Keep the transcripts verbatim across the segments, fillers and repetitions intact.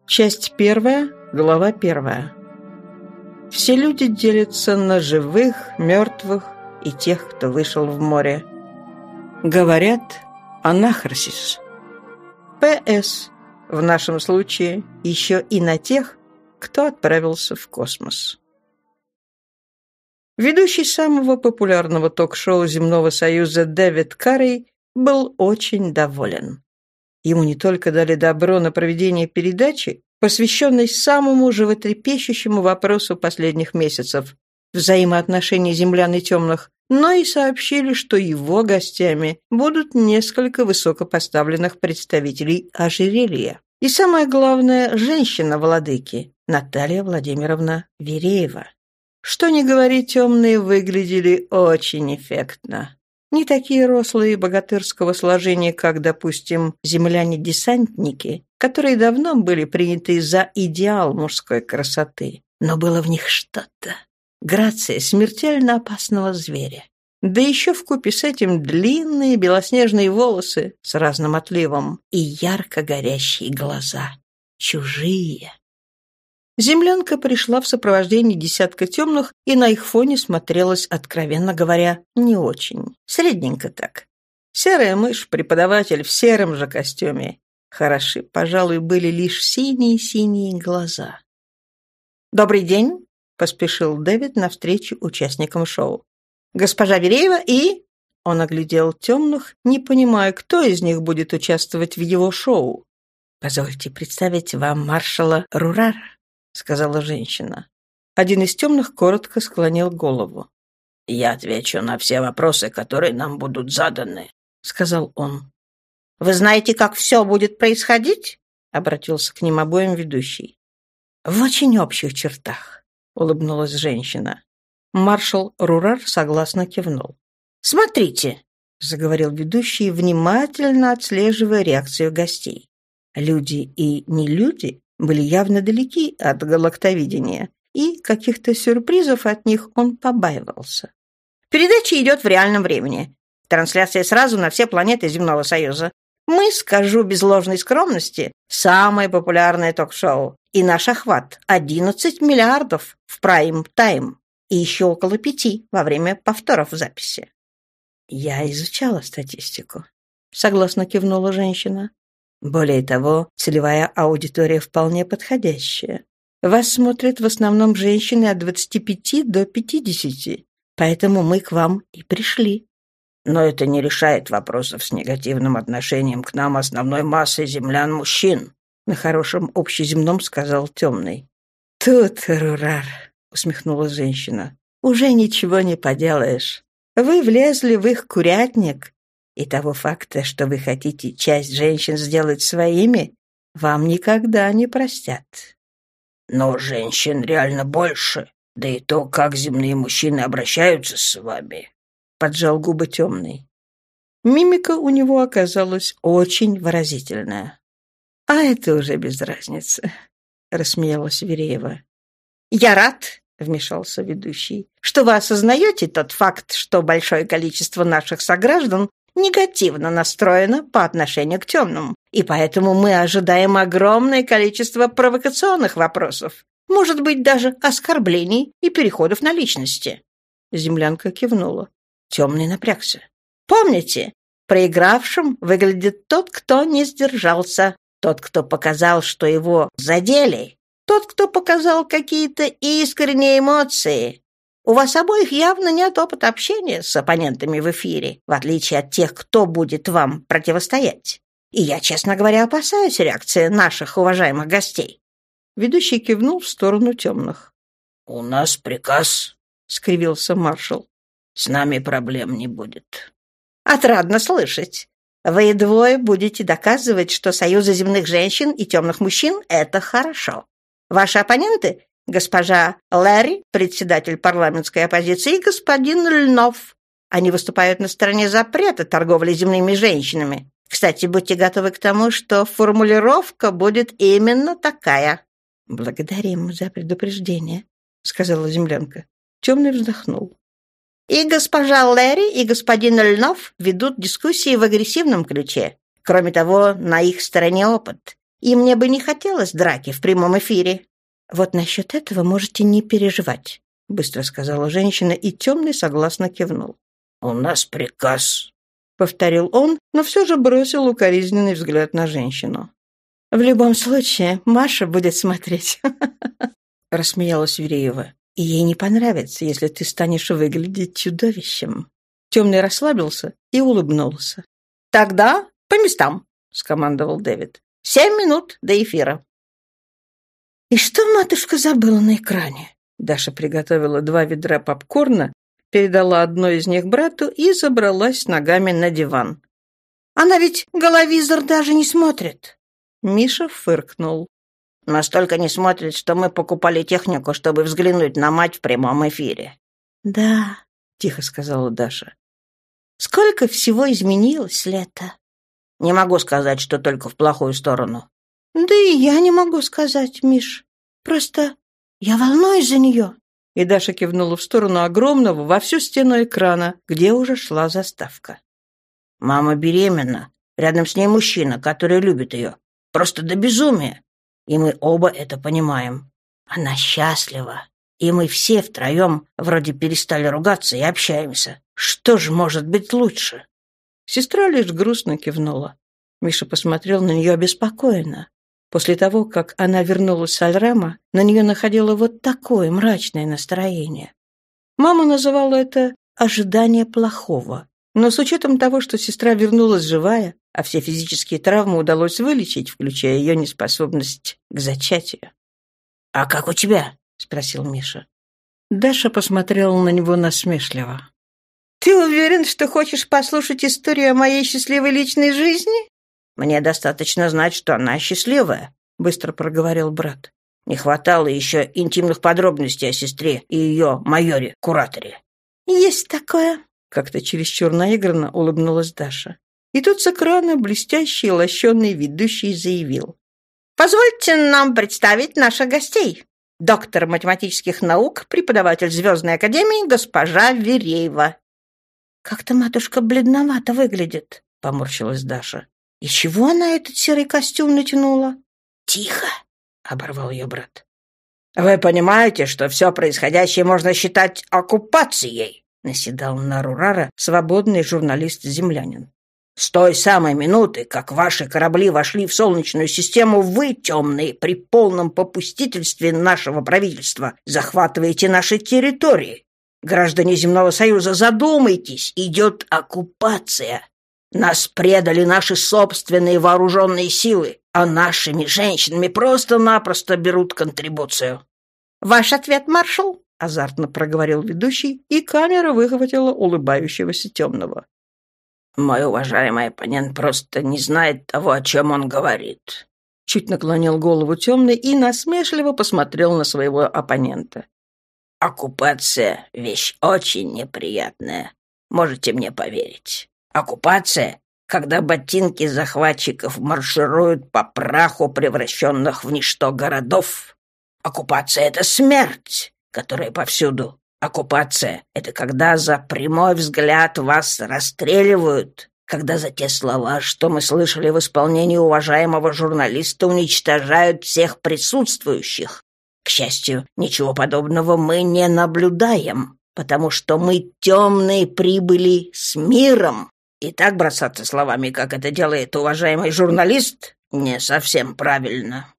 Часть первая, глава первая. Все люди делятся на живых, мертвых и тех, кто вышел в море. Говорят анахрсис. П.С. В нашем случае еще и на тех, кто отправился в космос. Ведущий самого популярного ток-шоу Земного Союза Дэвид Каррей был очень доволен. Ему не только дали добро на проведение передачи, посвященной самому животрепещущему вопросу последних месяцев – взаимоотношений землян и темных, но и сообщили, что его гостями будут несколько высокопоставленных представителей ожерелья. И самое главное – женщина-владыки Наталья Владимировна Вереева. Что ни говори, темные выглядели очень эффектно. Не такие рослые богатырского сложения, как, допустим, земляне-десантники, которые давно были приняты за идеал мужской красоты. Но было в них что-то. Грация смертельно опасного зверя. Да еще вкупе с этим длинные белоснежные волосы с разным отливом и ярко горящие глаза. Чужие. Землянка пришла в сопровождении десятка темных и на их фоне смотрелась, откровенно говоря, не очень. Средненько так. Серая мышь, преподаватель в сером же костюме. Хороши, пожалуй, были лишь синие-синие глаза. «Добрый день!» — поспешил Дэвид навстречу участникам шоу. «Госпожа Вереева и...» Он оглядел темных, не понимая, кто из них будет участвовать в его шоу. «Позвольте представить вам маршала Рурара», — сказала женщина. Один из темных коротко склонил голову. «Я отвечу на все вопросы, которые нам будут заданы», — сказал он. «Вы знаете, как все будет происходить?» — обратился к ним обоим ведущий. «В очень общих чертах», — улыбнулась женщина. Маршал Рурар согласно кивнул. «Смотрите», — заговорил ведущий, внимательно отслеживая реакцию гостей. Люди и не люди были явно далеки от галактовидения, и каких-то сюрпризов от них он побаивался. «Передача идет в реальном времени. Трансляция сразу на все планеты Земного Союза. Мы, скажу без ложной скромности, самое популярное ток-шоу, и наш охват — одиннадцать миллиардов в прайм-тайм, и еще около пяти во время повторов записи». «Я изучала статистику», — согласно кивнула женщина. «Более того, целевая аудитория вполне подходящая. Вас смотрят в основном женщины от двадцати пяти до пятидесяти, поэтому мы к вам и пришли». «Но это не решает вопросов с негативным отношением к нам основной массы землян-мужчин», — на хорошем общеземном сказал темный. «Тут, Рурар», — усмехнулась женщина, — «уже ничего не поделаешь. Вы влезли в их курятник, и того факта, что вы хотите часть женщин сделать своими, вам никогда не простят». «Но женщин реально больше, да и то, как земные мужчины обращаются с вами», — поджал губы темный. Мимика у него оказалась очень выразительная. «А это уже без разницы», — рассмеялась Вереева. «Я рад», — вмешался ведущий, «что вы осознаете тот факт, что большое количество наших сограждан негативно настроено по отношению к темным, и поэтому мы ожидаем огромное количество провокационных вопросов, может быть, даже оскорблений и переходов на личности». Землянка кивнула. Темный напрягся. «Помните, проигравшим выглядит тот, кто не сдержался, тот, кто показал, что его задели, тот, кто показал какие-то искренние эмоции. У вас обоих явно нет опыта общения с оппонентами в эфире, в отличие от тех, кто будет вам противостоять. И я, честно говоря, опасаюсь реакции наших уважаемых гостей». Ведущий кивнул в сторону темных. «У нас приказ», — скривился маршал. «С нами проблем не будет». «Отрадно слышать. Вы двое будете доказывать, что союзы земных женщин и темных мужчин — это хорошо. Ваши оппоненты — госпожа Лэри, председатель парламентской оппозиции, и господин Льнов. Они выступают на стороне запрета торговли земными женщинами. Кстати, будьте готовы к тому, что формулировка будет именно такая». «Благодарим за предупреждение», — сказала землянка. Темный вздохнул. «И госпожа Лэри, и господин Льнов ведут дискуссии в агрессивном ключе. Кроме того, на их стороне опыт. и мне бы не хотелось драки в прямом эфире». «Вот насчет этого можете не переживать», — быстро сказала женщина, и темный согласно кивнул. «У нас приказ», — повторил он, но все же бросил укоризненный взгляд на женщину. «В любом случае, Маша будет смотреть», — рассмеялась Вереева. «И ей не понравится, если ты станешь выглядеть чудовищем». Темный расслабился и улыбнулся. «Тогда по местам», — скомандовал Дэвид. «Семь минут до эфира». «И что матушка забыла на экране?» Даша приготовила два ведра попкорна, передала одно из них брату и забралась ногами на диван. «Она ведь головизор даже не смотрит». Миша фыркнул. «Настолько не смотрит, что мы покупали технику, чтобы взглянуть на мать в прямом эфире». «Да», — тихо сказала Даша. «Сколько всего изменилось, Лето?» «Не могу сказать, что только в плохую сторону». «Да и я не могу сказать, Миш. Просто я волнуюсь за нее». И Даша кивнула в сторону огромного во всю стену экрана, где уже шла заставка. «Мама беременна. Рядом с ней мужчина, который любит ее. Просто до безумия. И мы оба это понимаем. Она счастлива. И мы все втроем вроде перестали ругаться и общаемся. Что же может быть лучше?» Сестра лишь грустно кивнула. Миша посмотрел на нее обеспокоенно. После того, как она вернулась с Альрама, на нее находило вот такое мрачное настроение. Мама называла это «ожидание плохого». Но с учетом того, что сестра вернулась живая, а все физические травмы удалось вылечить, включая ее неспособность к зачатию. «А как у тебя?» — спросил Миша. Даша посмотрела на него насмешливо. «Ты уверен, что хочешь послушать историю о моей счастливой личной жизни?» «Мне достаточно знать, что она счастливая», — быстро проговорил брат. «Не хватало еще интимных подробностей о сестре и ее майоре-кураторе». «Есть такое», — как-то чересчур наигранно улыбнулась Даша. И тут с экрана блестящий лощеный ведущий заявил. «Позвольте нам представить наших гостей. Доктор математических наук, преподаватель Звездной академии, госпожа Вереева». «Как-то матушка бледновато выглядит», — поморщилась Даша. «И чего она этот серый костюм натянула?» «Тихо!» — оборвал ее брат. «Вы понимаете, что все происходящее можно считать оккупацией?» — наседал на Рурара свободный журналист-землянин. «С той самой минуты, как ваши корабли вошли в Солнечную систему, вы, темные, при полном попустительстве нашего правительства, захватываете наши территории. Граждане Земного Союза, задумайтесь, идет оккупация. Нас предали наши собственные вооруженные силы, а нашими женщинами просто-напросто берут контрибуцию». «Ваш ответ, маршал?» — азартно проговорил ведущий, и камера выхватила улыбающегося темного. «Мой уважаемый оппонент просто не знает того, о чем он говорит». Чуть наклонил голову темный и насмешливо посмотрел на своего оппонента. «Оккупация — вещь очень неприятная. Можете мне поверить. Оккупация, когда ботинки захватчиков маршируют по праху превращенных в ничто городов. Оккупация — это смерть, которая повсюду. Оккупация — это когда за прямой взгляд вас расстреливают, когда за те слова, что мы слышали в исполнении уважаемого журналиста, уничтожают всех присутствующих. К счастью, ничего подобного мы не наблюдаем, потому что мы темные прибыли с миром. И так бросаться словами, как это делает уважаемый журналист, не совсем правильно».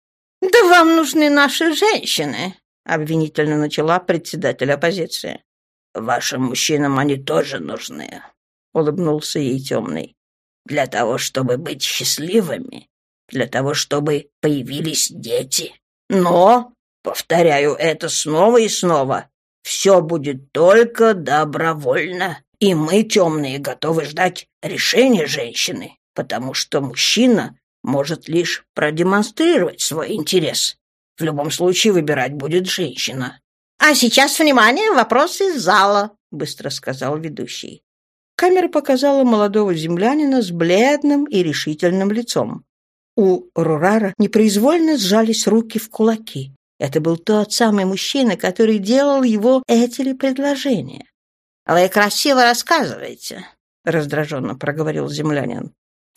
«Да вам нужны наши женщины», — обвинительно начала председатель оппозиции. «Вашим мужчинам они тоже нужны», — улыбнулся ей темный. «Для того, чтобы быть счастливыми, для того, чтобы появились дети. Но, повторяю это снова и снова, все будет только добровольно. И мы, темные, готовы ждать решения женщины, потому что мужчина может лишь продемонстрировать свой интерес. В любом случае выбирать будет женщина». «А сейчас, внимание, вопрос из зала», — быстро сказал ведущий. Камера показала молодого землянина с бледным и решительным лицом. У Рурара непроизвольно сжались руки в кулаки. Это был тот самый мужчина, который делал его эти ли предложения. «Вы красиво рассказываете», — раздраженно проговорил землянин.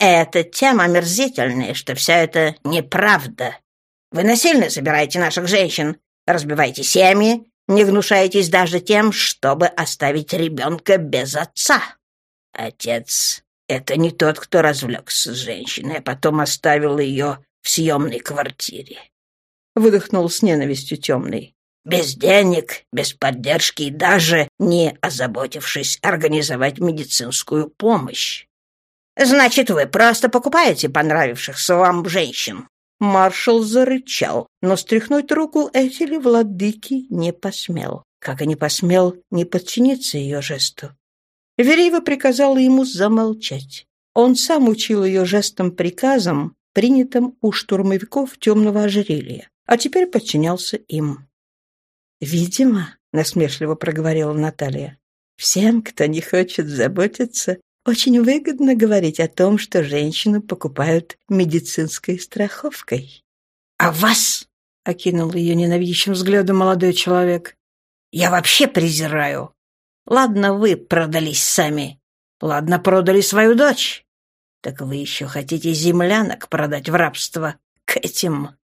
Это тем омерзительнее, что все это неправда. Вы насильно забираете наших женщин, разбиваете семьи, не гнушаетесь даже тем, чтобы оставить ребенка без отца. Отец — это не тот, кто развлекся с женщиной, а потом оставил ее в съемной квартире. Выдохнул с ненавистью темный. Без денег, без поддержки и даже не озаботившись организовать медицинскую помощь. Значит, вы просто покупаете понравившихся вам женщин. Маршал зарычал, но стряхнуть руку Этели владыки не посмел, как и не посмел не подчиниться ее жесту. Вереева приказала ему замолчать. Он сам учил ее жестом-приказом, принятым у штурмовиков темного ожерелья, а теперь подчинялся им. «Видимо, — насмешливо проговорила Наталья, — всем, кто не хочет заботиться, очень выгодно говорить о том, что женщину покупают медицинской страховкой». «А вас?» — окинул ее ненавидящим взглядом молодой человек. «Я вообще презираю. Ладно, вы продались сами. Ладно, продали свою дочь. Так вы еще хотите землянок продать в рабство к этим